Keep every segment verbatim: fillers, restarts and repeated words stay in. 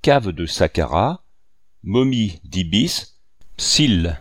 cave de Saqqara, momie d'Ibis, Psylle.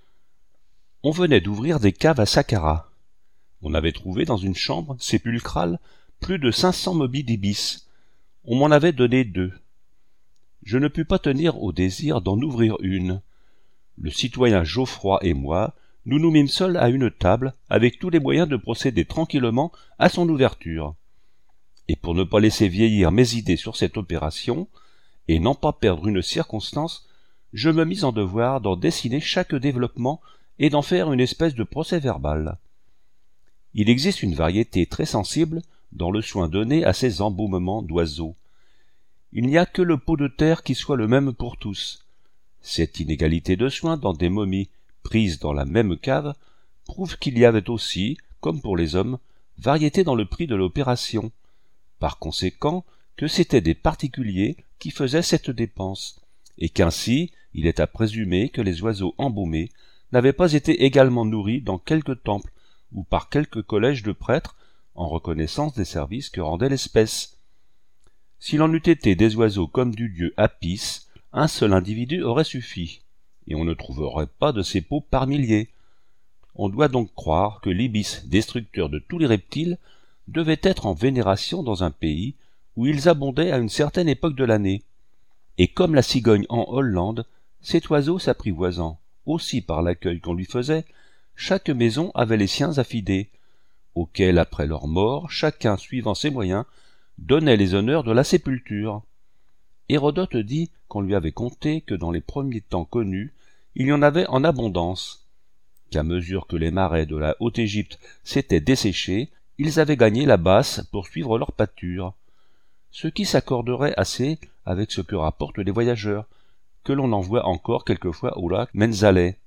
On venait d'ouvrir des caves à Saqqara. On avait trouvé dans une chambre sépulcrale plus de cinq cents momies d'Ibis. On m'en avait donné deux. Je ne pus pas tenir au désir d'en ouvrir une. Le citoyen Geoffroy et moi, nous nous mîmes seuls à une table, avec tous les moyens de procéder tranquillement à son ouverture. Et pour ne pas laisser vieillir mes idées sur cette opération, et n'en pas perdre une circonstance, je me mis en devoir d'en dessiner chaque développement et d'en faire une espèce de procès-verbal. Il existe une variété très sensible dans le soin donné à ces embaumements d'oiseaux. Il n'y a que le pot de terre qui soit le même pour tous. Cette inégalité de soins dans des momies prises dans la même cave prouve qu'il y avait aussi, comme pour les hommes, variété dans le prix de l'opération. Par conséquent, que c'étaient des particuliers qui faisaient cette dépense, et qu'ainsi il est à présumer que les oiseaux embaumés n'avaient pas été également nourris dans quelque temple ou par quelque collège de prêtres en reconnaissance des services que rendait l'espèce. S'il en eût été des oiseaux comme du dieu Apis, un seul individu aurait suffi, et on ne trouverait pas de ces peaux par milliers. On doit donc croire que l'ibis, destructeur de tous les reptiles, devait être en vénération dans un pays où ils abondaient à une certaine époque de l'année. Et comme la cigogne en Hollande, cet oiseau s'apprivoisant aussi par l'accueil qu'on lui faisait, chaque maison avait les siens affidés, auxquels, après leur mort, chacun suivant ses moyens, donnait les honneurs de la sépulture. Hérodote dit qu'on lui avait conté que dans les premiers temps connus, il y en avait en abondance, qu'à mesure que les marais de la Haute-Égypte s'étaient desséchés, ils avaient gagné la basse pour suivre leur pâture, ce qui s'accorderait assez avec ce que rapportent les voyageurs, que l'on en voit encore quelquefois au lac Menzaleh.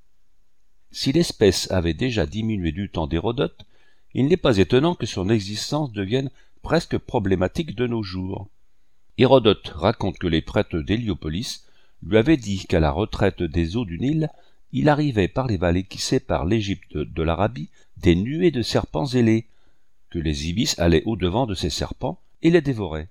Si l'espèce avait déjà diminué du temps d'Hérodote, il n'est pas étonnant que son existence devienne presque problématique de nos jours. Hérodote raconte que les prêtres d'Héliopolis lui avaient dit qu'à la retraite des eaux du Nil, il arrivait par les vallées qui séparent l'Égypte de l'Arabie des nuées de serpents ailés, que les ibis allaient au-devant de ces serpents et les dévoraient.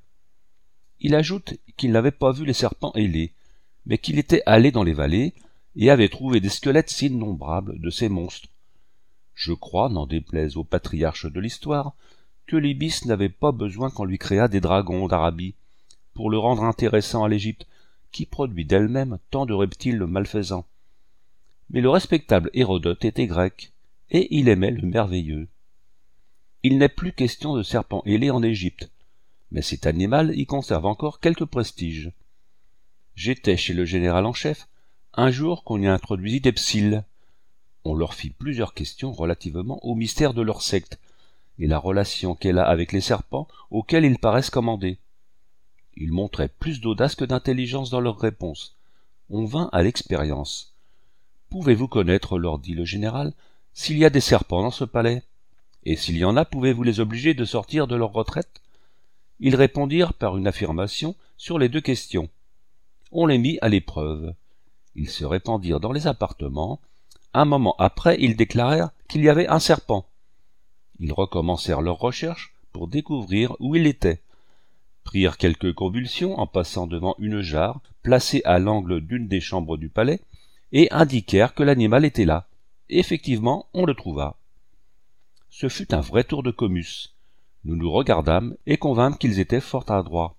Il ajoute qu'il n'avait pas vu les serpents ailés, mais qu'il était allé dans les vallées et avait trouvé des squelettes innombrables de ces monstres. Je crois, n'en déplaise aux patriarches de l'histoire, que l'ibis n'avait pas besoin qu'on lui créât des dragons d'Arabie, pour le rendre intéressant à l'Égypte, qui produit d'elle-même tant de reptiles malfaisants. Mais le respectable Hérodote était grec, et il aimait le merveilleux. Il n'est plus question de serpents ailés en Égypte, mais cet animal y conserve encore quelque prestige. J'étais chez le général en chef, un jour qu'on y introduisit des psylles. On leur fit plusieurs questions relativement au mystère de leur secte, et la relation qu'elle a avec les serpents auxquels ils paraissent commander. Ils montraient plus d'audace que d'intelligence dans leurs réponses. On vint à l'expérience. « Pouvez-vous connaître, leur dit le général, s'il y a des serpents dans ce palais? Et s'il y en a, pouvez-vous les obliger de sortir de leur retraite ?» Ils répondirent par une affirmation sur les deux questions. On les mit à l'épreuve. Ils se répandirent dans les appartements. Un moment après, ils déclarèrent qu'il y avait un serpent. Ils recommencèrent leurs recherches pour découvrir où il était, prirent quelques convulsions en passant devant une jarre placée à l'angle d'une des chambres du palais, et indiquèrent que l'animal était là. Effectivement, on le trouva. Ce fut un vrai tour de comus. Nous nous regardâmes et convînmes qu'ils étaient fort adroits.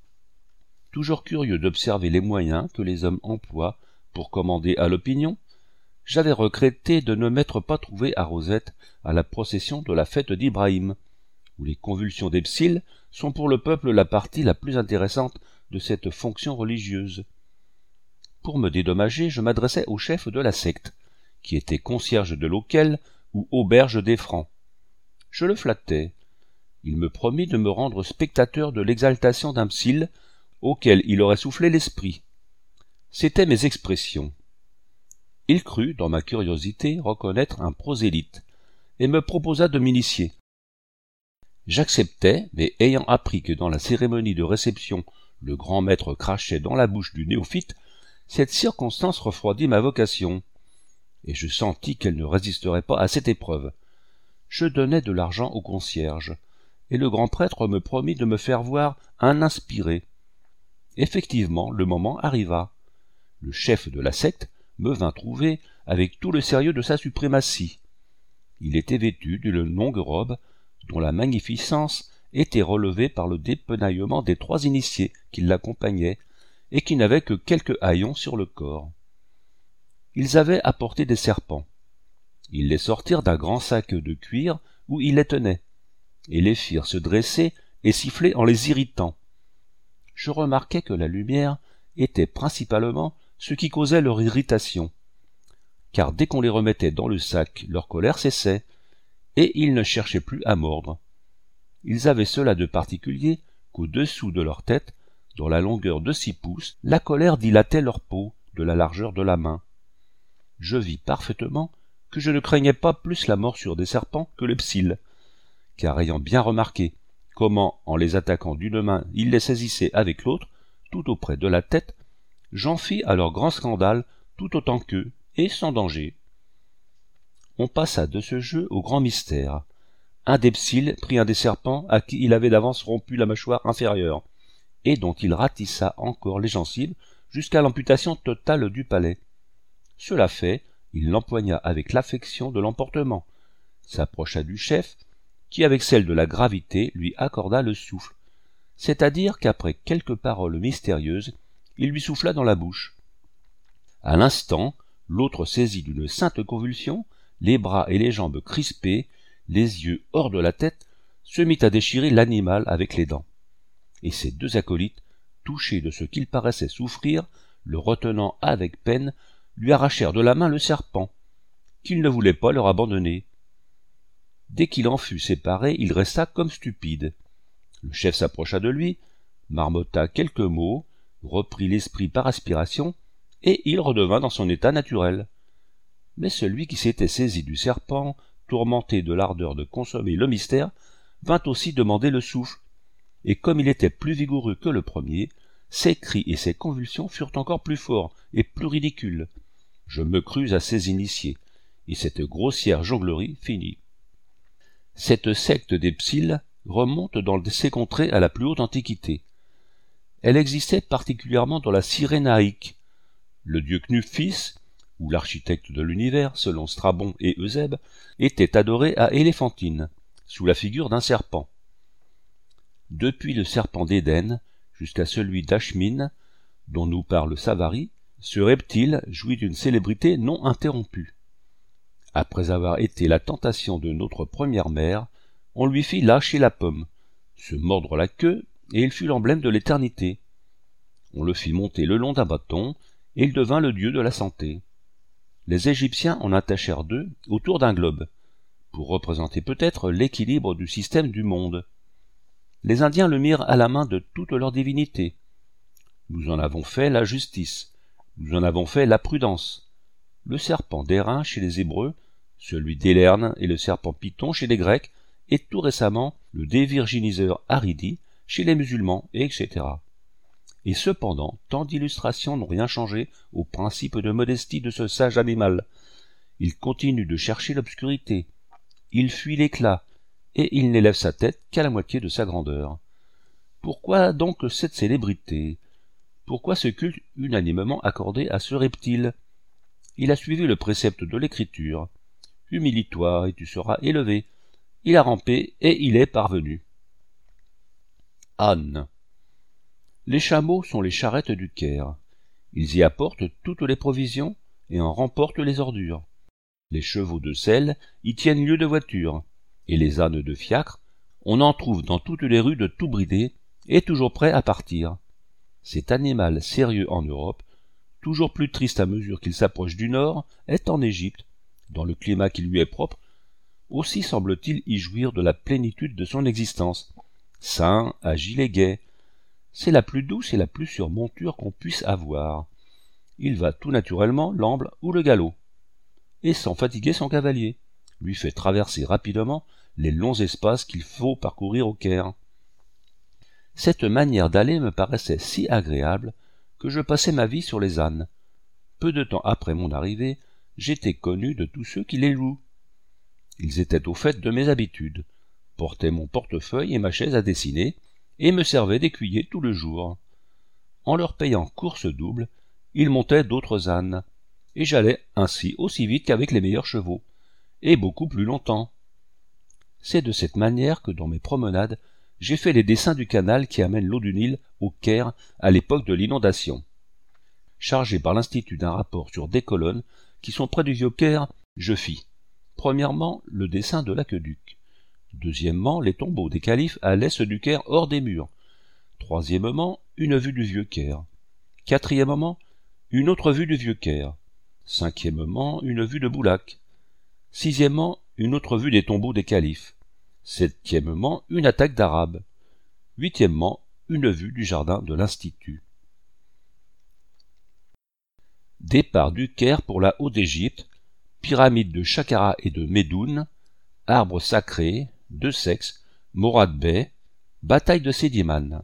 Toujours curieux d'observer les moyens que les hommes emploient pour commander à l'opinion, j'avais regretté de ne m'être pas trouvé à Rosette à la procession de la fête d'Ibrahim, où les convulsions des psylles sont pour le peuple la partie la plus intéressante de cette fonction religieuse. Pour me dédommager, je m'adressai au chef de la secte, qui était concierge de l'auquel ou auberge des Francs. Je le flattai. Il me promit de me rendre spectateur de l'exaltation d'un psylle auquel il aurait soufflé l'esprit. C'étaient mes expressions. Il crut, dans ma curiosité, reconnaître un prosélyte, et me proposa de m'initier. J'acceptai, mais ayant appris que dans la cérémonie de réception, le grand maître crachait dans la bouche du néophyte, cette circonstance refroidit ma vocation, et je sentis qu'elle ne résisterait pas à cette épreuve. Je donnai de l'argent au concierge, et le grand prêtre me promit de me faire voir un inspiré. Effectivement, le moment arriva. Le chef de la secte me vint trouver avec tout le sérieux de sa suprématie. Il était vêtu d'une longue robe dont la magnificence était relevée par le dépenaillement des trois initiés qui l'accompagnaient et qui n'avaient que quelques haillons sur le corps. Ils avaient apporté des serpents. Ils les sortirent d'un grand sac de cuir où ils les tenaient, et les firent se dresser et siffler en les irritant. Je remarquai que la lumière était principalement ce qui causait leur irritation, car dès qu'on les remettait dans le sac, leur colère cessait, et ils ne cherchaient plus à mordre. Ils avaient cela de particulier qu'au-dessous de leur tête, dans la longueur de six pouces, la colère dilatait leur peau de la largeur de la main. Je vis parfaitement que je ne craignais pas plus la morsure des serpents que les psylles, car ayant bien remarqué comment, en les attaquant d'une main, ils les saisissaient avec l'autre, tout auprès de la tête, j'en fis à leur grand scandale tout autant qu'eux, et sans danger. On passa de ce jeu au grand mystère. Un des psylles prit un des serpents à qui il avait d'avance rompu la mâchoire inférieure, et dont il ratissa encore les gencives jusqu'à l'amputation totale du palais. Cela fait, il l'empoigna avec l'affection de l'emportement, s'approcha du chef, qui avec celle de la gravité lui accorda le souffle, c'est-à-dire qu'après quelques paroles mystérieuses, il lui souffla dans la bouche. À l'instant, l'autre saisi d'une sainte convulsion, les bras et les jambes crispés, les yeux hors de la tête, se mit à déchirer l'animal avec les dents. Et ses deux acolytes, touchés de ce qu'il paraissait souffrir, le retenant avec peine, lui arrachèrent de la main le serpent, qu'il ne voulait pas leur abandonner. Dès qu'il en fut séparé, il resta comme stupide. Le chef s'approcha de lui, marmotta quelques mots, reprit l'esprit par aspiration, et il redevint dans son état naturel. Mais celui qui s'était saisi du serpent, tourmenté de l'ardeur de consommer le mystère, vint aussi demander le souffle, et comme il était plus vigoureux que le premier, ses cris et ses convulsions furent encore plus forts et plus ridicules. Je me crus à ses initiés, et cette grossière jonglerie finit. Cette secte des psylles remonte dans ces contrées à la plus haute antiquité. Elle existait particulièrement dans la Cyrénaïque. Le dieu Knuphis, ou l'architecte de l'univers, selon Strabon et Eusèbe, était adoré à Éléphantine, sous la figure d'un serpent. Depuis le serpent d'Éden jusqu'à celui d'Ashmine, dont nous parle Savary, ce reptile jouit d'une célébrité non interrompue. Après avoir été la tentation de notre première mère, on lui fit lâcher la pomme, se mordre la queue, et il fut l'emblème de l'éternité. On le fit monter le long d'un bâton, et il devint le dieu de la santé. Les Égyptiens en attachèrent deux autour d'un globe, pour représenter peut-être l'équilibre du système du monde. Les Indiens le mirent à la main de toutes leurs divinités. Nous en avons fait la justice, nous en avons fait la prudence. Le serpent d'airain chez les Hébreux, celui d'Élerne et le serpent python chez les Grecs, et tout récemment le dévirginiseur Aridi chez les musulmans, et cetera. Et cependant, tant d'illustrations n'ont rien changé au principe de modestie de ce sage animal. Il continue de chercher l'obscurité, il fuit l'éclat, et il n'élève sa tête qu'à la moitié de sa grandeur. Pourquoi donc cette célébrité? Pourquoi ce culte unanimement accordé à ce reptile? Il a suivi le précepte de l'écriture. Humilie-toi et tu seras élevé. Il a rampé et il est parvenu. Anne. Les chameaux sont les charrettes du Caire. Ils y apportent toutes les provisions et en remportent les ordures. Les chevaux de selle y tiennent lieu de voiture, et les ânes de fiacre, on en trouve dans toutes les rues de tout bridé et toujours prêt à partir. Cet animal sérieux en Europe, toujours plus triste à mesure qu'il s'approche du nord, est en Égypte, dans le climat qui lui est propre. Aussi semble-t-il y jouir de la plénitude de son existence. Sain, agile et gai. C'est la plus douce et la plus sûre monture qu'on puisse avoir. Il va tout naturellement l'amble ou le galop, et sans fatiguer son cavalier, lui fait traverser rapidement les longs espaces qu'il faut parcourir au Caire. Cette manière d'aller me paraissait si agréable que je passais ma vie sur les ânes. Peu de temps après mon arrivée, j'étais connu de tous ceux qui les louent. Ils étaient au fait de mes habitudes, portaient mon portefeuille et ma chaise à dessiner, et me servaient d'écuyer tout le jour. En leur payant course double, ils montaient d'autres ânes, et j'allais ainsi aussi vite qu'avec les meilleurs chevaux, et beaucoup plus longtemps. C'est de cette manière que dans mes promenades, j'ai fait les dessins du canal qui amène l'eau du Nil au Caire à l'époque de l'inondation. Chargé par l'Institut d'un rapport sur des colonnes qui sont près du vieux Caire, je fis, premièrement, le dessin de l'aqueduc, deuxièmement, les tombeaux des califes à l'est du Caire hors des murs, troisièmement, une vue du vieux Caire, quatrièmement, une autre vue du vieux Caire, cinquièmement, une vue de Boulak, sixièmement, une autre vue des tombeaux des califes, septièmement, une attaque d'Arabes, huitièmement, une vue du jardin de l'Institut. Départ du Caire pour la Haute-Égypte, pyramide de Saqqara et de Médoun, arbre sacré, deux sexes, Morad Bey, bataille de Sédiman.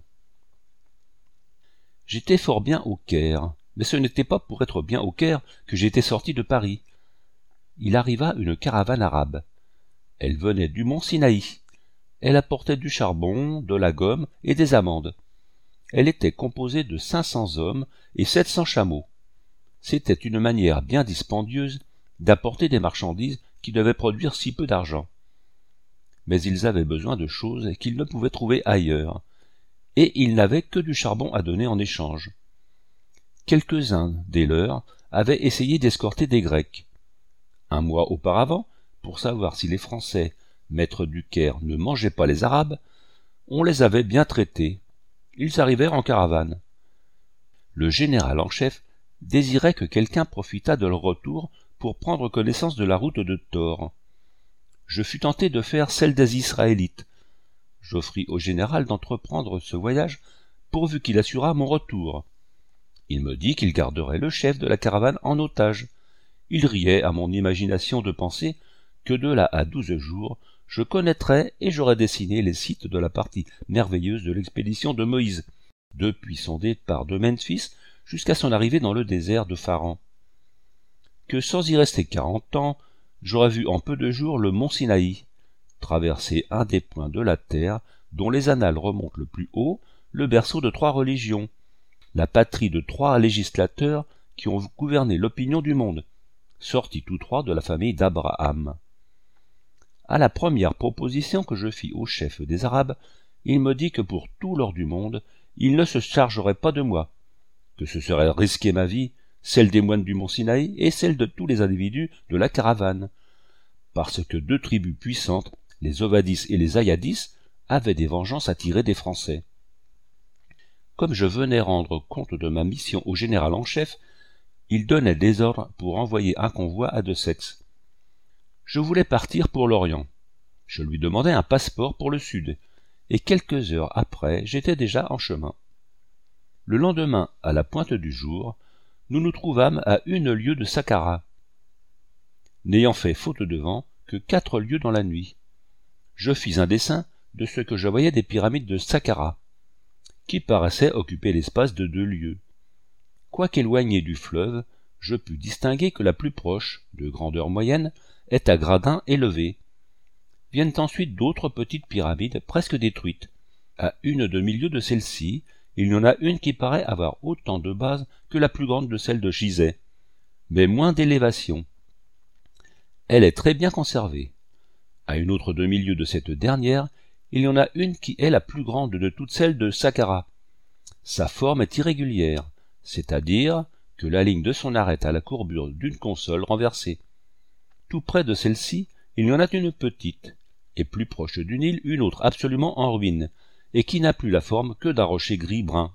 J'étais fort bien au Caire, mais ce n'était pas pour être bien au Caire que j'étais sorti de Paris. Il arriva une caravane arabe. Elle venait du mont Sinaï. Elle apportait du charbon, de la gomme et des amandes. Elle était composée de cinq cents hommes et sept cents chameaux. C'était une manière bien dispendieuse d'apporter des marchandises qui devaient produire si peu d'argent. Mais ils avaient besoin de choses qu'ils ne pouvaient trouver ailleurs, et ils n'avaient que du charbon à donner en échange. Quelques-uns des leurs avaient essayé d'escorter des Grecs. Un mois auparavant, pour savoir si les Français, maîtres du Caire, ne mangeaient pas les Arabes, on les avait bien traités. Ils arrivèrent en caravane. Le général en chef désirait que quelqu'un profitât de leur retour pour prendre connaissance de la route de Thor. Je fus tenté de faire celle des Israélites. J'offris au général d'entreprendre ce voyage pourvu qu'il assurât mon retour. Il me dit qu'il garderait le chef de la caravane en otage. Il riait à mon imagination de penser que de là à douze jours, je connaîtrais et j'aurais dessiné les sites de la partie merveilleuse de l'expédition de Moïse, depuis son départ de Memphis jusqu'à son arrivée dans le désert de Pharan. Que sans y rester quarante ans, j'aurais vu en peu de jours le mont Sinaï, traverser un des points de la terre dont les annales remontent le plus haut, le berceau de trois religions, la patrie de trois législateurs qui ont gouverné l'opinion du monde, sortis tous trois de la famille d'Abraham. À la première proposition que je fis au chef des Arabes, il me dit que pour tout l'or du monde, il ne se chargerait pas de moi, que ce serait risquer ma vie, celle des moines du mont Sinaï et celle de tous les individus de la caravane, parce que deux tribus puissantes, les Ovadis et les Ayadis, avaient des vengeances à tirer des Français. Comme je venais rendre compte de ma mission au général en chef, il donnait des ordres pour envoyer un convoi à Deux-Sexes. Je voulais partir pour l'Orient. Je lui demandai un passeport pour le Sud, et quelques heures après, j'étais déjà en chemin. Le lendemain, à la pointe du jour, nous nous trouvâmes à une lieue de Saqqara, n'ayant fait faute de vent que quatre lieues dans la nuit. Je fis un dessin de ce que je voyais des pyramides de Saqqara, qui paraissaient occuper l'espace de deux lieues. Quoiqu'éloigné du fleuve, je pus distinguer que la plus proche, de grandeur moyenne, est à gradins élevés. Viennent ensuite d'autres petites pyramides presque détruites. À une demi-lieue de celle-ci, il y en a une qui paraît avoir autant de bases que la plus grande de celle de Gizeh, mais moins d'élévation. Elle est très bien conservée. À une autre demi-lieue de cette dernière, il y en a une qui est la plus grande de toutes celles de Saqqara. Sa forme est irrégulière, c'est-à-dire que la ligne de son arête a la courbure d'une console renversée. Tout près de celle-ci, il y en a une petite, et plus proche du Nil une autre absolument en ruine, et qui n'a plus la forme que d'un rocher gris-brun.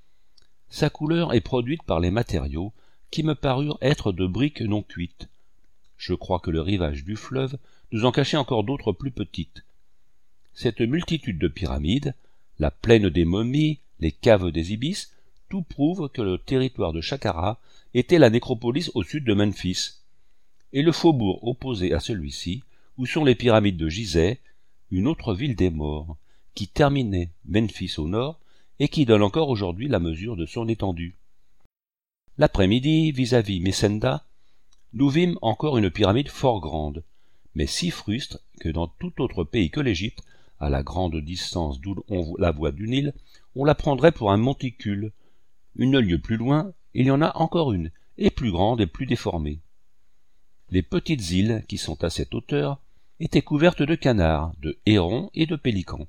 Sa couleur est produite par les matériaux, qui me parurent être de briques non cuites. Je crois que le rivage du fleuve nous en cachait encore d'autres plus petites. Cette multitude de pyramides, la plaine des momies, les caves des ibis, tout prouve que le territoire de Saqqara était la nécropolis au sud de Memphis, et le faubourg opposé à celui-ci, où sont les pyramides de Gizeh, une autre ville des morts, qui terminait Memphis au nord et qui donne encore aujourd'hui la mesure de son étendue. L'après-midi, vis-à-vis Messenda, nous vîmes encore une pyramide fort grande, mais si frustre que dans tout autre pays que l'Égypte, à la grande distance d'où on la voit du Nil, on la prendrait pour un monticule, Une lieue plus loin, il y en a encore une, et plus grande et plus déformée. Les petites îles, qui sont à cette hauteur, étaient couvertes de canards, de hérons et de pélicans.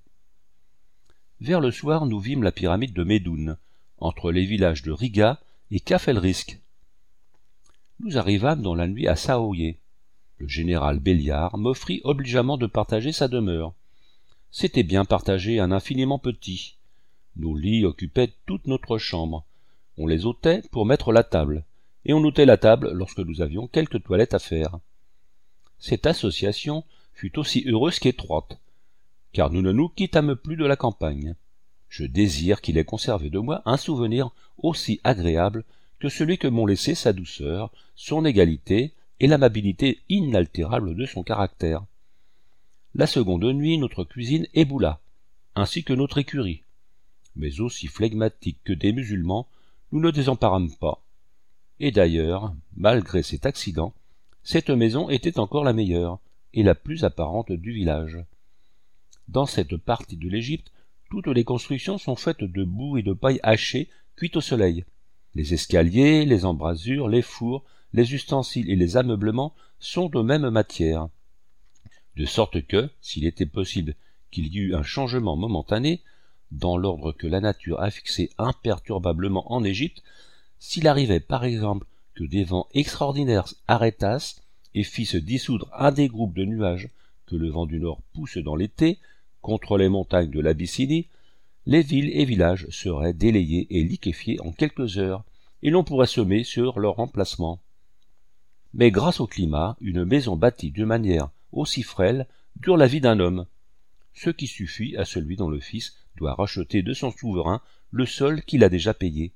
Vers le soir, nous vîmes la pyramide de Médoune, entre les villages de Riga et Kaffelrisk. Nous arrivâmes dans la nuit à Saoye. Le général Belliard m'offrit obligeamment de partager sa demeure. C'était bien partagé, un infiniment petit. Nos lits occupaient toute notre chambre. On les ôtait pour mettre la table, et on ôtait la table lorsque nous avions quelques toilettes à faire. Cette association fut aussi heureuse qu'étroite, car nous ne nous quittâmes plus de la campagne. Je désire qu'il ait conservé de moi un souvenir aussi agréable que celui que m'ont laissé sa douceur, son égalité et l'amabilité inaltérable de son caractère. La seconde nuit, notre cuisine éboula, ainsi que notre écurie. Mais aussi flegmatiques que des musulmans, nous ne désemparâmes pas. Et d'ailleurs, malgré cet accident, cette maison était encore la meilleure et la plus apparente du village. Dans cette partie de l'Égypte, toutes les constructions sont faites de boue et de paille hachée, cuite au soleil. Les escaliers, les embrasures, les fours, les ustensiles et les ameublements sont de même matière. De sorte que, s'il était possible qu'il y eût un changement momentané, dans l'ordre que la nature a fixé imperturbablement en Égypte, s'il arrivait par exemple que des vents extraordinaires arrêtassent et fissent dissoudre un des groupes de nuages que le vent du nord pousse dans l'été contre les montagnes de l'Abyssinie, les villes et villages seraient délayés et liquéfiés en quelques heures, et l'on pourrait semer sur leur emplacement. Mais grâce au climat, une maison bâtie d'une manière aussi frêle dure la vie d'un homme, ce qui suffit à celui dont le fils doit racheter de son souverain le sol qu'il a déjà payé.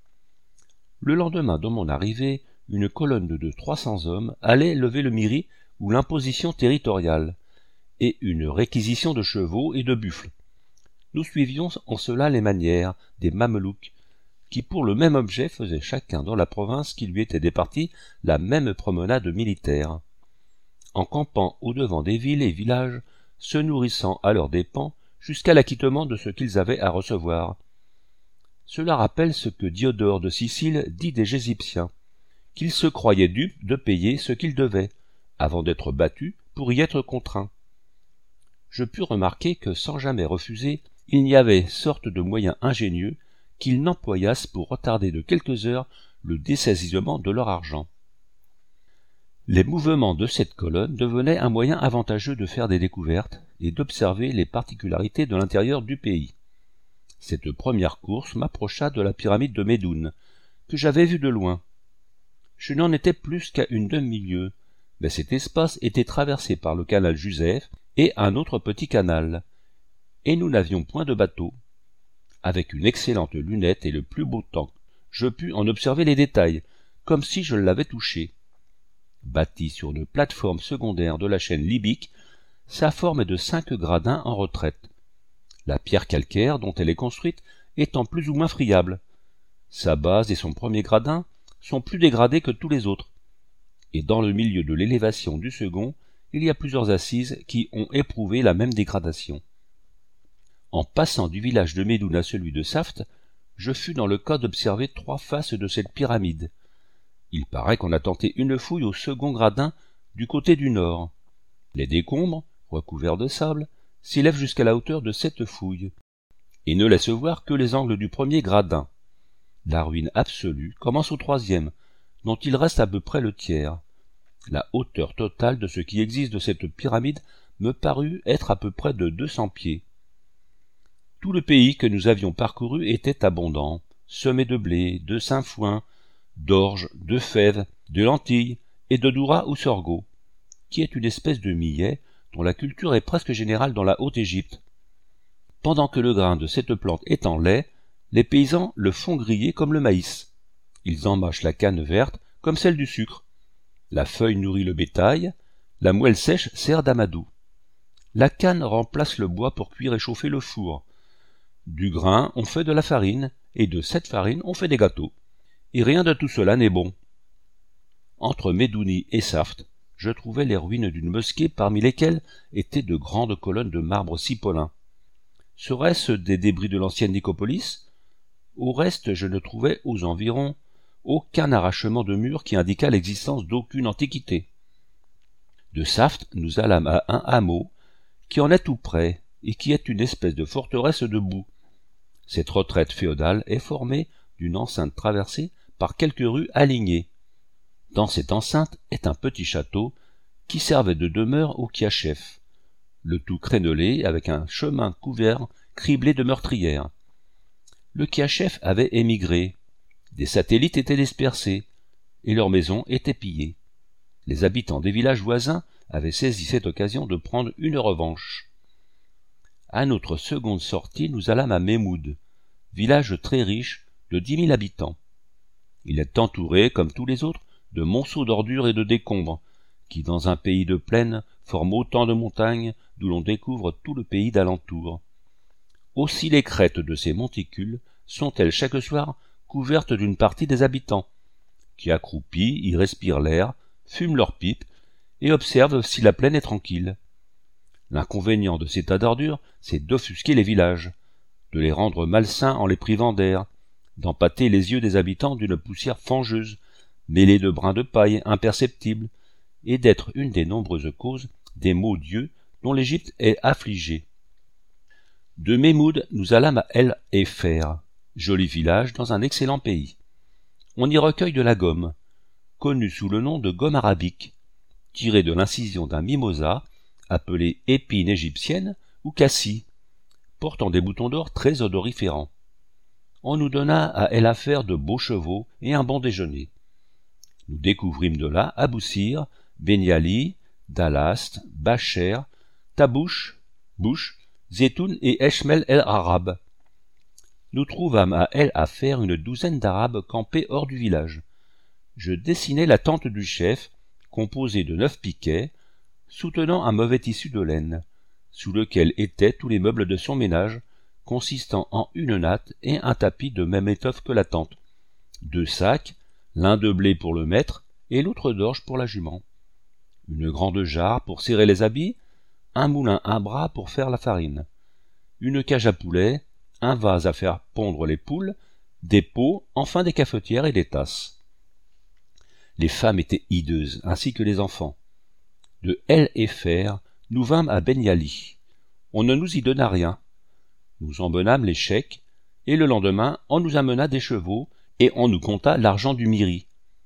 Le lendemain de mon arrivée, une colonne de trois cents hommes allait lever le Miri ou l'imposition territoriale, et une réquisition de chevaux et de buffles. Nous suivions en cela les manières des Mamelouks, qui pour le même objet faisaient chacun dans la province qui lui était départie la même promenade militaire, en campant au-devant des villes et villages, se nourrissant à leurs dépens jusqu'à l'acquittement de ce qu'ils avaient à recevoir. Cela rappelle ce que Diodore de Sicile dit des Égyptiens, qu'ils se croyaient dupes de payer ce qu'ils devaient, avant d'être battus pour y être contraints. Je pus remarquer que, sans jamais refuser, il y avait sorte de moyens ingénieux qu'ils n'employassent pour retarder de quelques heures le dessaisissement de leur argent. Les mouvements de cette colonne devenaient un moyen avantageux de faire des découvertes et d'observer les particularités de l'intérieur du pays. Cette première course m'approcha de la pyramide de Médoune, que j'avais vue de loin. Je n'en étais plus qu'à une demi-lieue, mais cet espace était traversé par le canal Joseph et un autre petit canal, et nous n'avions point de bateau. Avec une excellente lunette et le plus beau temps, je pus en observer les détails, comme si je l'avais touché. Bâtie sur une plateforme secondaire de la chaîne libyque, sa forme est de cinq gradins en retraite. La pierre calcaire dont elle est construite étant plus ou moins friable. Sa base et son premier gradin sont plus dégradés que tous les autres, et dans le milieu de l'élévation du second, il y a plusieurs assises qui ont éprouvé la même dégradation. En passant du village de Médoune à celui de Saft, je fus dans le cas d'observer trois faces de cette pyramide. Il paraît qu'on a tenté une fouille au second gradin du côté du nord. Les décombres, recouverts de sable, s'élèvent jusqu'à la hauteur de cette fouille, et ne laissent voir que les angles du premier gradin. La ruine absolue commence au troisième, dont il reste à peu près le tiers. La hauteur totale de ce qui existe de cette pyramide me parut être à peu près de deux cents pieds. Tout le pays que nous avions parcouru était abondant, semé de blé, de sainfoin, d'orge, de fèves, de lentilles et de doura ou sorgho, qui est une espèce de millet dont la culture est presque générale dans la Haute-Égypte. Pendant que le grain de cette plante est en lait, les paysans le font griller comme le maïs. Ils emmâchent la canne verte comme celle du sucre. La feuille nourrit le bétail, la moelle sèche sert d'amadou. La canne remplace le bois pour cuire et chauffer le four. Du grain, on fait de la farine, et de cette farine, on fait des gâteaux. Et rien de tout cela n'est bon. Entre Médouni et Saft, je trouvai les ruines d'une mosquée parmi lesquelles étaient de grandes colonnes de marbre cipolin. Serait-ce des débris de l'ancienne Nicopolis? Au reste, je ne trouvais aux environs aucun arrachement de mur qui indiquât l'existence d'aucune antiquité. De Saft, nous allâmes à un hameau qui en est tout près et qui est une espèce de forteresse de boue. Cette retraite féodale est formée d'une enceinte traversée par quelques rues alignées. Dans cette enceinte est un petit château qui servait de demeure au Kiachef, le tout crénelé avec un chemin couvert criblé de meurtrières. Le Kiachef avait émigré, des satellites étaient dispersés, et leurs maisons étaient pillées. Les habitants des villages voisins avaient saisi cette occasion de prendre une revanche. À notre seconde sortie, nous allâmes à Mehmoud, village très riche de dix mille habitants. Il est entouré, comme tous les autres, de monceaux d'ordures et de décombres, qui, dans un pays de plaine, forment autant de montagnes d'où l'on découvre tout le pays d'alentour. Aussi les crêtes de ces monticules sont-elles chaque soir couvertes d'une partie des habitants, qui accroupis y respirent l'air, fument leurs pipes et observent si la plaine est tranquille. L'inconvénient de ces tas d'ordures, c'est d'offusquer les villages, de les rendre malsains en les privant d'air, d'empâter les yeux des habitants d'une poussière fangeuse, mêlée de brins de paille imperceptibles, et d'être une des nombreuses causes des maux d'yeux dont l'Égypte est affligée. De Mehmoud, nous allâmes à El Efer, joli village dans un excellent pays. On y recueille de la gomme, connue sous le nom de gomme arabique, tirée de l'incision d'un mimosa, appelé épine égyptienne ou cassie, portant des boutons d'or très odoriférants. On nous donna à El Efer de beaux chevaux et un bon déjeuner. Nous découvrîmes de là Aboussir, Beniali, Dalast, Bacher, Tabouche, Bouche, Zetoun et Eshmel el-Arab. Nous trouvâmes à El Efer une douzaine d'Arabes campés hors du village. Je dessinai la tente du chef, composée de neuf piquets, soutenant un mauvais tissu de laine, sous lequel étaient tous les meubles de son ménage, consistant en une natte et un tapis de même étoffe que la tente, deux sacs, l'un de blé pour le maître et l'autre d'orge pour la jument, une grande jarre pour serrer les habits, un moulin à bras pour faire la farine, une cage à poulet, un vase à faire pondre les poules, des pots, enfin des cafetières et des tasses. Les femmes étaient hideuses, ainsi que les enfants. De El Efer, nous vînmes à Beniali. On ne nous y donna rien. Nous embenâmes les chèques, et le lendemain, on nous amena des chevaux, et on nous compta l'argent du Miri.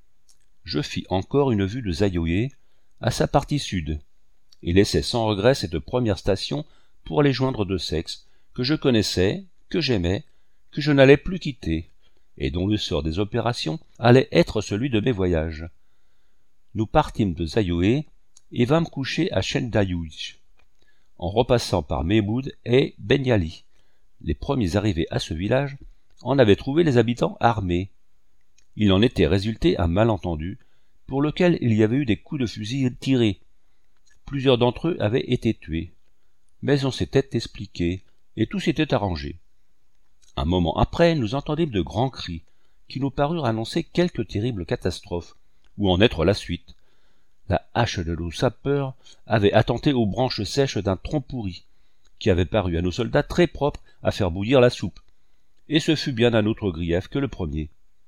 Je fis encore une vue de Zayoé, à sa partie sud, et laissai sans regret cette première station pour les joindre de sexe, que je connaissais, que j'aimais, que je n'allais plus quitter, et dont le sort des opérations allait être celui de mes voyages. Nous partîmes de Zayoé, et vînmes coucher à Chendayoui, en repassant par Mehmoud et Beniali. Les premiers arrivés à ce village en avaient trouvé les habitants armés. Il en était résulté un malentendu, pour lequel il y avait eu des coups de fusil tirés. Plusieurs d'entre eux avaient été tués, mais on s'était expliqué, et tout s'était arrangé. Un moment après, nous entendîmes de grands cris, qui nous parurent annoncer quelque terrible catastrophe, ou en être la suite. La hache de nos sapeurs avait attenté aux branches sèches d'un tronc pourri, qui avait paru à nos soldats très propre à faire bouillir la soupe, et ce fut bien un autre grief que le premier.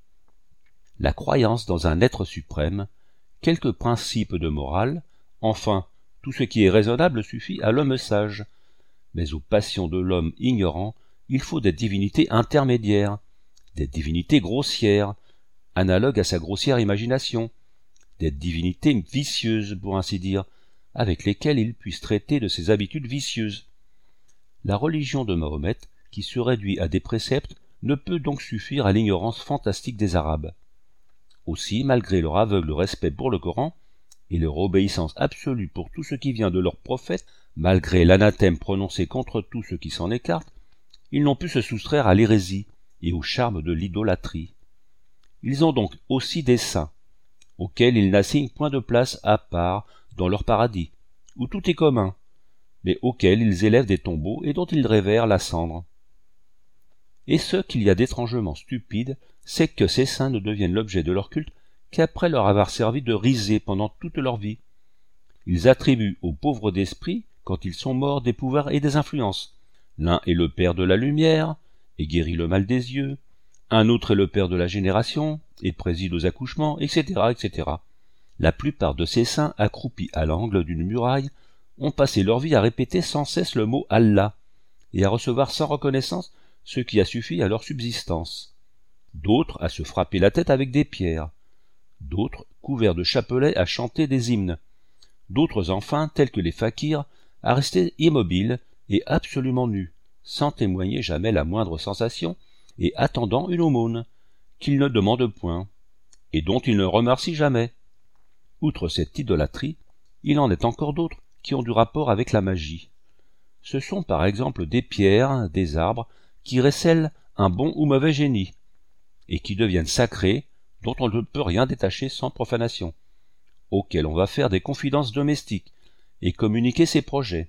La croyance dans un être suprême, quelques principes de morale, enfin, tout ce qui est raisonnable suffit à l'homme sage, mais aux passions de l'homme ignorant, il faut des divinités intermédiaires, des divinités grossières, analogues à sa grossière imagination, des divinités vicieuses, pour ainsi dire, avec lesquelles il puisse traiter de ses habitudes vicieuses. La religion de Mahomet, qui se réduit à des préceptes, ne peut donc suffire à l'ignorance fantastique des Arabes. Aussi, malgré leur aveugle respect pour le Coran, et leur obéissance absolue pour tout ce qui vient de leur prophète, malgré l'anathème prononcé contre tout ce qui s'en écarte, ils n'ont pu se soustraire à l'hérésie et au charme de l'idolâtrie. Ils ont donc aussi des saints, auxquels ils n'assignent point de place à part dans leur paradis, où tout est commun, mais auxquels ils élèvent des tombeaux et dont ils révèrent la cendre. Et ce qu'il y a d'étrangement stupide, c'est que ces saints ne deviennent l'objet de leur culte qu'après leur avoir servi de risée pendant toute leur vie. Ils attribuent aux pauvres d'esprit, quand ils sont morts, des pouvoirs et des influences. L'un est le père de la lumière, et guérit le mal des yeux. Un autre est le père de la génération, et préside aux accouchements, et cetera, et cetera. La plupart de ces saints, accroupis à l'angle d'une muraille, ont passé leur vie à répéter sans cesse le mot Allah, et à recevoir sans reconnaissance ce qui a suffi à leur subsistance. D'autres à se frapper la tête avec des pierres. D'autres, couverts de chapelets, à chanter des hymnes. D'autres enfin, tels que les fakirs, à rester immobiles et absolument nus, sans témoigner jamais la moindre sensation, et attendant une aumône, qu'ils ne demandent point, et dont ils ne remercient jamais. Outre cette idolâtrie, il en est encore d'autres qui ont du rapport avec la magie. Ce sont par exemple des pierres, des arbres, qui récèlent un bon ou mauvais génie, et qui deviennent sacrés, dont on ne peut rien détacher sans profanation, auxquels on va faire des confidences domestiques, et communiquer ses projets.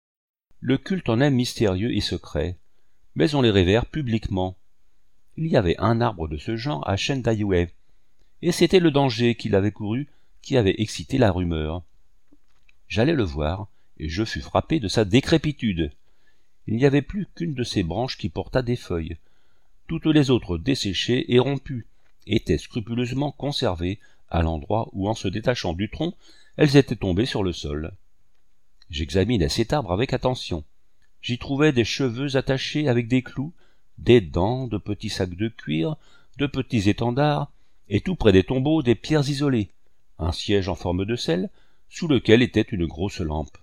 Le culte en est mystérieux et secret, mais on les révère publiquement. Il y avait un arbre de ce genre à Shendayue, et c'était le danger qu'il avait couru qui avait excité la rumeur. J'allai le voir, et je fus frappé de sa décrépitude. Il n'y avait plus qu'une de ses branches qui portât des feuilles. Toutes les autres desséchées et rompues étaient scrupuleusement conservées à l'endroit où, en se détachant du tronc, elles étaient tombées sur le sol. J'examinai cet arbre avec attention. J'y trouvai des cheveux attachés avec des clous, des dents, de petits sacs de cuir, de petits étendards, et tout près des tombeaux des pierres isolées, un siège en forme de sel, sous lequel était une grosse lampe.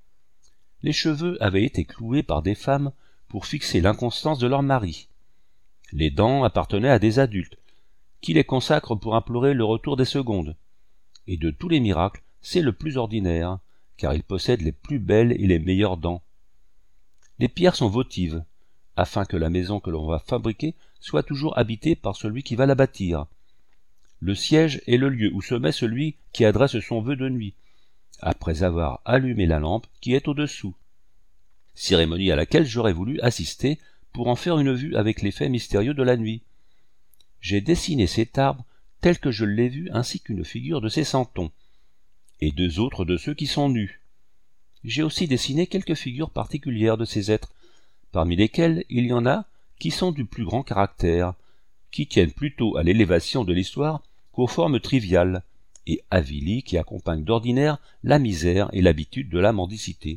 Les cheveux avaient été cloués par des femmes pour fixer l'inconstance de leur mari. Les dents appartenaient à des adultes, qui les consacrent pour implorer le retour des secondes. Et de tous les miracles, c'est le plus ordinaire, car il possède les plus belles et les meilleures dents. Les pierres sont votives, afin que la maison que l'on va fabriquer soit toujours habitée par celui qui va la bâtir. Le siège est le lieu où se met celui qui adresse son vœu de nuit, après avoir allumé la lampe qui est au-dessous. Cérémonie à laquelle j'aurais voulu assister pour en faire une vue avec l'effet mystérieux de la nuit. J'ai dessiné cet arbre tel que je l'ai vu ainsi qu'une figure de ses santons, et deux autres de ceux qui sont nus. J'ai aussi dessiné quelques figures particulières de ces êtres, parmi lesquels il y en a qui sont du plus grand caractère, qui tiennent plutôt à l'élévation de l'histoire qu'aux formes triviales, et avilies qui accompagnent d'ordinaire la misère et l'habitude de la mendicité.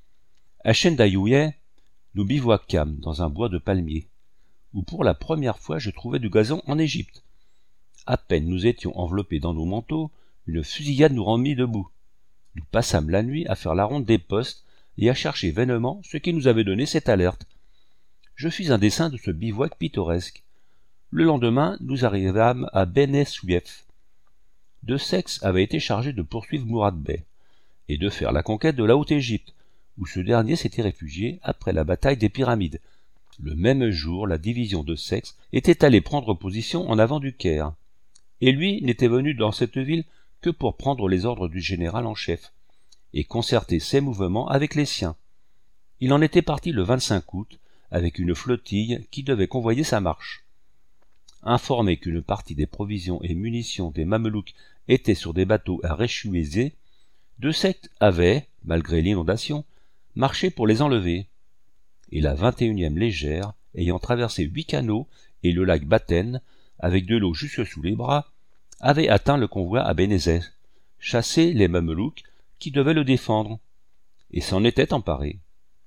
À Shendayue, nous bivouaquâmes dans un bois de palmiers, où pour la première fois je trouvai du gazon en Égypte. À peine nous étions enveloppés dans nos manteaux, une fusillade nous remit debout. Nous passâmes la nuit à faire la ronde des postes et à chercher vainement ce qui nous avait donné cette alerte. Je fis un dessin de ce bivouac pittoresque. Le lendemain, nous arrivâmes à Bene Suef. De Sexe avait été chargé de poursuivre Mourad Bey et de faire la conquête de la Haute-Égypte, où ce dernier s'était réfugié après la bataille des Pyramides. Le même jour, la division de Sexe était allée prendre position en avant du Caire, et lui n'était venu dans cette ville que pour prendre les ordres du général en chef et concerter ses mouvements avec les siens. Il en était parti le vingt-cinq août avec une flottille qui devait convoyer sa marche. Informé qu'une partie des provisions et munitions des Mamelouks étaient sur des bateaux à Réchouézé, De Sexe avait, malgré l'inondation, marché pour les enlever, et la vingt et unième légère, ayant traversé huit canaux et le lac Baten, avec de l'eau jusque sous les bras, avait atteint le convoi à Bénézet, chassé les Mamelouks qui devaient le défendre, et s'en était emparé.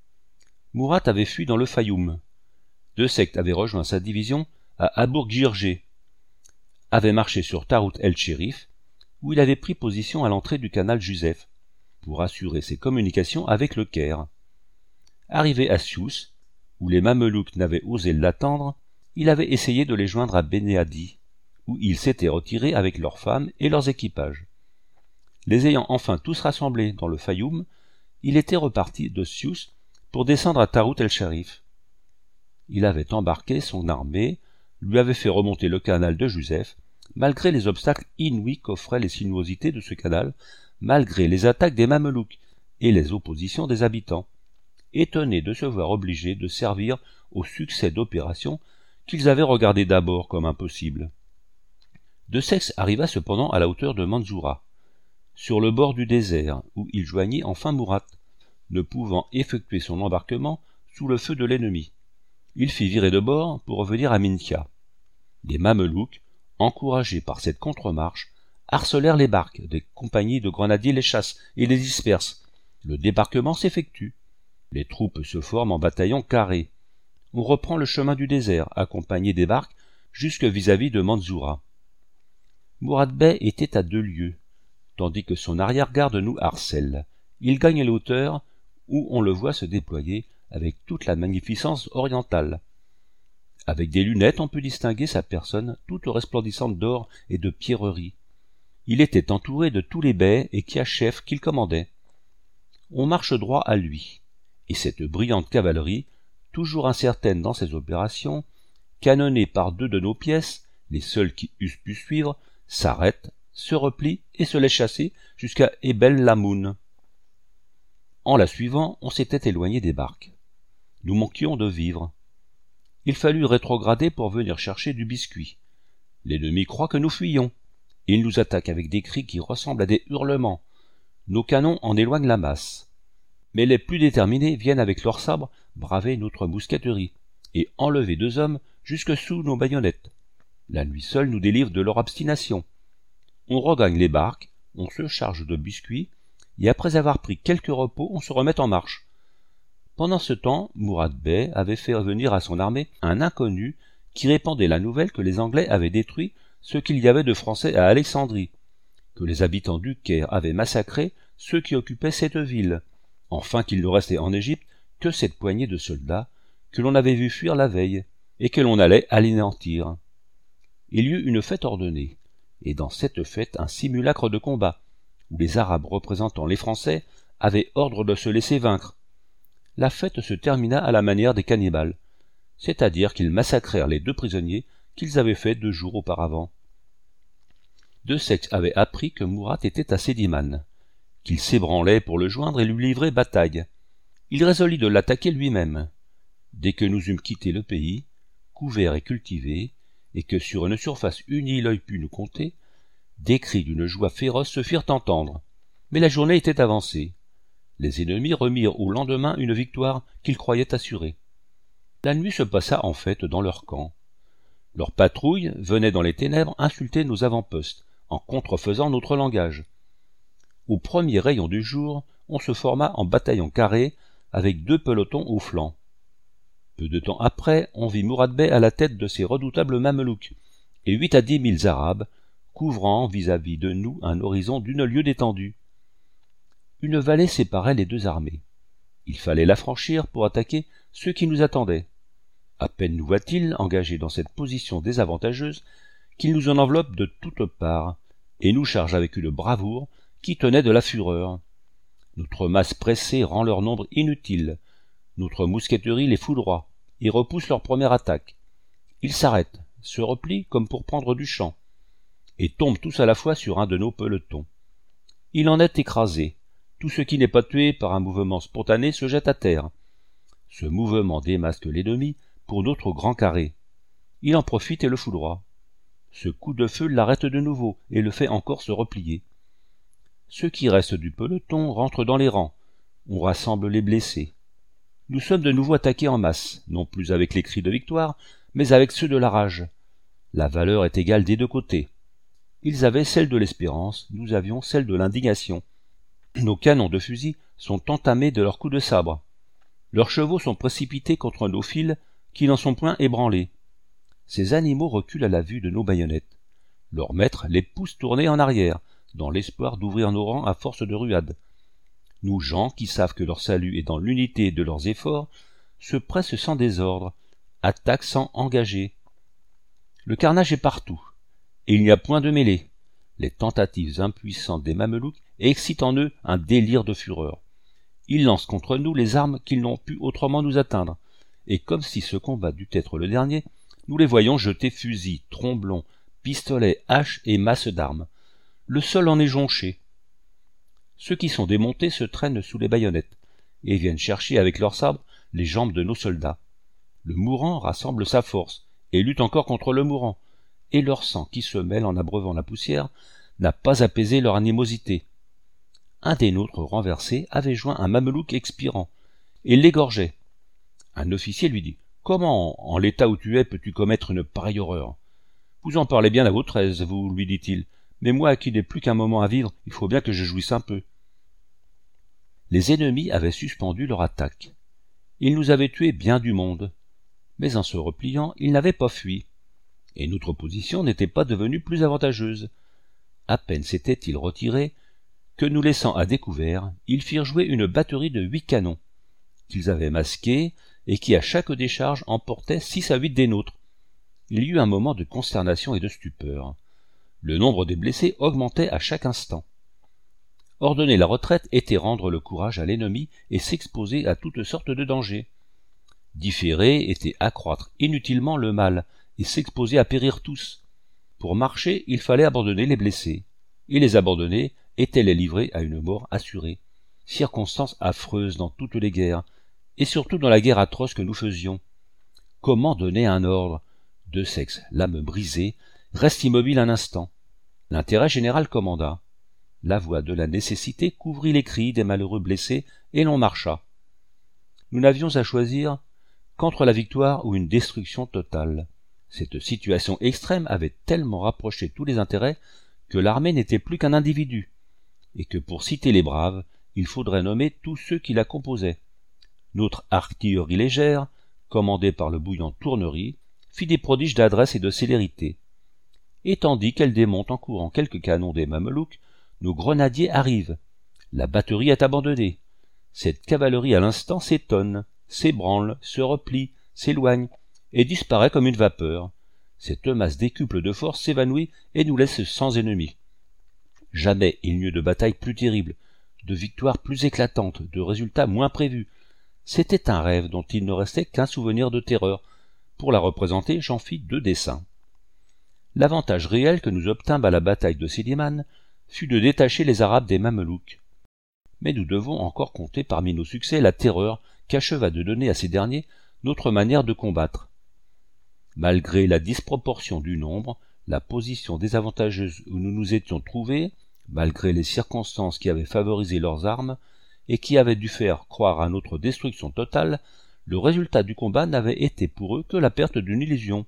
Murat avait fui dans le Fayoum. De Sexe avait rejoint sa division à Abourg-Girgé, avait marché sur Tarout el-Chérif, où il avait pris position à l'entrée du canal Jusef, pour assurer ses communications avec le Caire. Arrivé à Sious, où les Mamelouks n'avaient osé l'attendre, il avait essayé de les joindre à Benéadi, où ils s'étaient retirés avec leurs femmes et leurs équipages. Les ayant enfin tous rassemblés dans le Fayoum, il était reparti de Sious pour descendre à Tarout el-Chérif. Il avait embarqué son armée, lui avait fait remonter le canal de Jusef, malgré les obstacles inouïs qu'offraient les sinuosités de ce canal, malgré les attaques des Mamelouks et les oppositions des habitants, étonnés de se voir obligés de servir au succès d'opérations qu'ils avaient regardées d'abord comme impossibles. De Sexe arriva cependant à la hauteur de Mansoura, sur le bord du désert, où il joignit enfin Murat, ne pouvant effectuer son embarquement sous le feu de l'ennemi. Il fit virer de bord pour revenir à Mintia. Les Mamelouks, encouragés par cette contre-marche, harcelèrent les barques, des compagnies de grenadiers les chassent et les dispersent. Le débarquement s'effectue. Les troupes se forment en bataillons carrés. On reprend le chemin du désert, accompagné des barques, jusque vis-à-vis de Mansoura. Mourad Bey était à deux lieues, tandis que son arrière-garde nous harcèle. Il gagne l'hauteur, où on le voit se déployer avec toute la magnificence orientale. Avec des lunettes, on peut distinguer sa personne toute resplendissante d'or et de pierreries. Il était entouré de tous les bey et kiachefs qu'il commandait. On marche droit à lui, et cette brillante cavalerie, toujours incertaine dans ses opérations, canonnée par deux de nos pièces, les seuls qui eussent pu suivre, s'arrête, se replie et se laisse chasser jusqu'à Ebel Lamoun. En la suivant, on s'était éloigné des barques. Nous manquions de vivres. Il fallut rétrograder pour venir chercher du biscuit. L'ennemi croit que nous fuyons. Il nous attaque avec des cris qui ressemblent à des hurlements. Nos canons en éloignent la masse. Mais les plus déterminés viennent avec leurs sabres braver notre mousqueterie et enlever deux hommes jusque sous nos baïonnettes. La nuit seule nous délivre de leur obstination. On regagne les barques, on se charge de biscuits, et après avoir pris quelques repos, on se remet en marche. Pendant ce temps, Mourad Bey avait fait revenir à son armée un inconnu qui répandait la nouvelle que les Anglais avaient détruit ce qu'il y avait de Français à Alexandrie, que les habitants du Caire avaient massacré ceux qui occupaient cette ville, enfin qu'il ne restait en Égypte que cette poignée de soldats que l'on avait vu fuir la veille, et que l'on allait anéantir. Il y eut une fête ordonnée, et dans cette fête un simulacre de combat, où les Arabes représentant les Français avaient ordre de se laisser vaincre. La fête se termina à la manière des cannibales, c'est-à-dire qu'ils massacrèrent les deux prisonniers qu'ils avaient faits deux jours auparavant. De Sex avait appris que Murat était à Sédiman, qu'il s'ébranlait pour le joindre et lui livrer bataille. Il résolut de l'attaquer lui-même. Dès que nous eûmes quitté le pays, couvert et cultivé, et que sur une surface unie l'œil put nous compter, des cris d'une joie féroce se firent entendre. Mais la journée était avancée. Les ennemis remirent au lendemain une victoire qu'ils croyaient assurée. La nuit se passa en fait dans leur camp. Leurs patrouilles venaient dans les ténèbres insulter nos avant-postes, en contrefaisant notre langage. Au premier rayon du jour, on se forma en bataillon carré, avec deux pelotons au flanc. Peu de temps après, on vit Mourad Bey à la tête de ses redoutables Mamelouks, et huit à dix mille Arabes, couvrant vis-à-vis de nous un horizon d'une lieue d'étendue. Une vallée séparait les deux armées. Il fallait la franchir pour attaquer ceux qui nous attendaient. À peine nous voit-il engagés dans cette position désavantageuse qu'il nous en enveloppe de toutes parts, et nous charge avec une bravoure qui tenait de la fureur. Notre masse pressée rend leur nombre inutile. Notre mousqueterie les foudroie et repousse leur première attaque. Ils s'arrêtent, se replient comme pour prendre du champ, et tombent tous à la fois sur un de nos pelotons. Il en est écrasé. Tout ce qui n'est pas tué par un mouvement spontané se jette à terre. Ce mouvement démasque l'ennemi pour notre grand carré. Il en profite et le foudroie. Ce coup de feu l'arrête de nouveau et le fait encore se replier. Ceux qui restent du peloton rentrent dans les rangs. On rassemble les blessés. Nous sommes de nouveau attaqués en masse, non plus avec les cris de victoire, mais avec ceux de la rage. La valeur est égale des deux côtés. Ils avaient celle de l'espérance, nous avions celle de l'indignation. Nos canons de fusil sont entamés de leurs coups de sabre. Leurs chevaux sont précipités contre nos fils, qui n'en sont point ébranlés. Ces animaux reculent à la vue de nos baïonnettes. Leurs maîtres les poussent tourner en arrière, dans l'espoir d'ouvrir nos rangs à force de ruades. Nous gens, qui savent que leur salut est dans l'unité de leurs efforts, se pressent sans désordre, attaquent sans engager. Le carnage est partout, et il n'y a point de mêlée. Les tentatives impuissantes des Mamelouks excitent en eux un délire de fureur. Ils lancent contre nous les armes qu'ils n'ont pu autrement nous atteindre, et comme si ce combat dût être le dernier, nous les voyons jeter fusils, tromblons, pistolets, haches et masses d'armes. Le sol en est jonché. Ceux qui sont démontés se traînent sous les baïonnettes, et viennent chercher avec leurs sabres les jambes de nos soldats. Le mourant rassemble sa force, et lutte encore contre le mourant, et leur sang qui se mêle en abreuvant la poussière n'a pas apaisé leur animosité. Un des nôtres renversés avait joint un mamelouk expirant, et l'égorgeait. Un officier lui dit « Comment, en l'état où tu es, peux-tu commettre une pareille horreur ?» Vous en parlez bien à votre aise, vous, lui dit-il, mais moi qui n'ai plus qu'un moment à vivre, il faut bien que je jouisse un peu. Les ennemis avaient suspendu leur attaque. Ils nous avaient tué bien du monde, mais en se repliant, ils n'avaient pas fui, et notre position n'était pas devenue plus avantageuse. À peine s'étaient-ils retirés, que nous laissant à découvert, ils firent jouer une batterie de huit canons, qu'ils avaient masqués, et qui à chaque décharge emportait six à huit des nôtres. Il y eut un moment de consternation et de stupeur. Le nombre des blessés augmentait à chaque instant. Ordonner la retraite était rendre le courage à l'ennemi et s'exposer à toutes sortes de dangers. Différer était accroître inutilement le mal et s'exposer à périr tous. Pour marcher, il fallait abandonner les blessés, et les abandonner était les livrer à une mort assurée. Circonstance affreuse dans toutes les guerres, et surtout dans la guerre atroce que nous faisions. Comment donner un ordre? Desaix, l'âme brisée, reste immobile un instant. L'intérêt général commanda. La voix de la nécessité couvrit les cris des malheureux blessés, et l'on marcha. Nous n'avions à choisir qu'entre la victoire ou une destruction totale. Cette situation extrême avait tellement rapproché tous les intérêts que l'armée n'était plus qu'un individu, et que pour citer les braves, il faudrait nommer tous ceux qui la composaient. Notre artillerie légère, commandée par le bouillant Tournerie, fit des prodiges d'adresse et de célérité. Et tandis qu'elle démonte en courant quelques canons des Mamelouks, nos grenadiers arrivent. La batterie est abandonnée. Cette cavalerie à l'instant s'étonne, s'ébranle, se replie, s'éloigne, et disparaît comme une vapeur. Cette masse décuple de force s'évanouit et nous laisse sans ennemis. Jamais il n'y eut de bataille plus terrible, de victoire plus éclatante, de résultats moins prévus. C'était un rêve dont il ne restait qu'un souvenir de terreur. Pour la représenter, j'en fis deux dessins. L'avantage réel que nous obtînmes à la bataille de Siliman fut de détacher les Arabes des Mamelouks. Mais nous devons encore compter parmi nos succès la terreur qu'acheva de donner à ces derniers notre manière de combattre. Malgré la disproportion du nombre, la position désavantageuse où nous nous étions trouvés, malgré les circonstances qui avaient favorisé leurs armes et qui avaient dû faire croire à notre destruction totale, le résultat du combat n'avait été pour eux que la perte d'une illusion.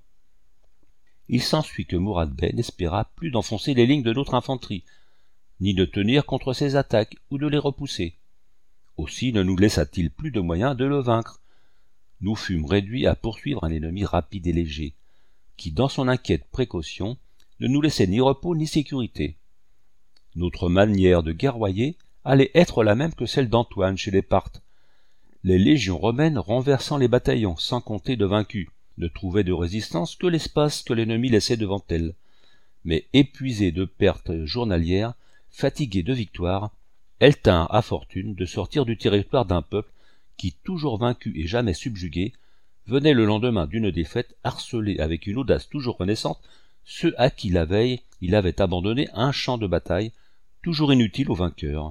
Il s'ensuit que Mourad Bey n'espéra plus d'enfoncer les lignes de notre infanterie, ni de tenir contre ses attaques ou de les repousser. Aussi ne nous laissa-t-il plus de moyens de le vaincre. Nous fûmes réduits à poursuivre un ennemi rapide et léger, qui, dans son inquiète précaution, ne nous laissait ni repos ni sécurité. Notre manière de guerroyer allait être la même que celle d'Antoine chez les Parthes. Les légions romaines renversant les bataillons sans compter de vaincus, ne trouvaient de résistance que l'espace que l'ennemi laissait devant elles. Mais épuisées de pertes journalières, fatiguées de victoires, elles tinrent à fortune de sortir du territoire d'un peuple qui, toujours vaincu et jamais subjugué, venait le lendemain d'une défaite harceler avec une audace toujours renaissante ceux à qui la veille il avait abandonné un champ de bataille, toujours inutile aux vainqueurs.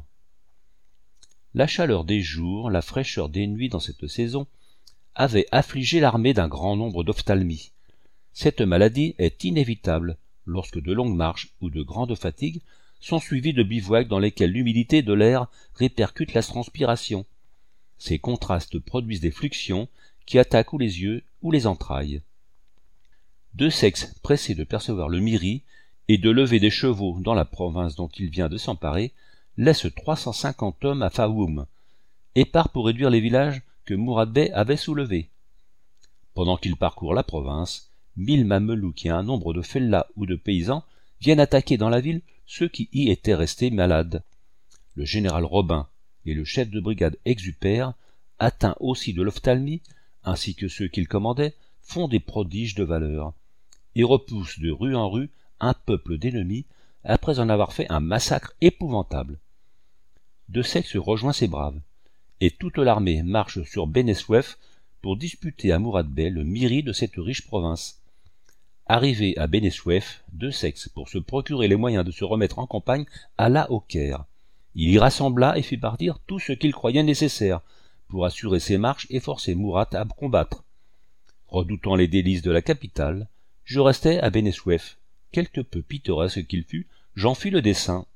La chaleur des jours, la fraîcheur des nuits dans cette saison, avaient affligé l'armée d'un grand nombre d'ophtalmies. Cette maladie est inévitable lorsque de longues marches ou de grandes fatigues sont suivies de bivouacs dans lesquels l'humidité de l'air répercute la transpiration. Ces contrastes produisent des fluxions qui attaquent ou les yeux ou les entrailles. Desaix, pressé de percevoir le Miri et de lever des chevaux dans la province dont il vient de s'emparer, laisse trois cent cinquante hommes à Faoum, et part pour réduire les villages que Mourad Bey avait soulevés. Pendant qu'il parcourt la province, mille mamelouks et un nombre de fellahs ou de paysans viennent attaquer dans la ville ceux qui y étaient restés malades. Le général Robin et le chef de brigade Exupère, atteints aussi de l'ophtalmie, ainsi que ceux qu'ils commandaient, font des prodiges de valeur, et repoussent de rue en rue un peuple d'ennemis, après en avoir fait un massacre épouvantable. Desaix rejoint ses braves, et toute l'armée marche sur Bénessouef pour disputer à Mourad Bey le miri de cette riche province. Arrivé à Bénessouef, Desaix, pour se procurer les moyens de se remettre en campagne, alla au Caire. Il y rassembla et fit partir tout ce qu'il croyait nécessaire pour assurer ses marches et forcer Mourad à combattre. Redoutant les délices de la capitale, je restai à Bénessouef. Quelque peu pittoresque qu'il fût, j'en fis le dessein.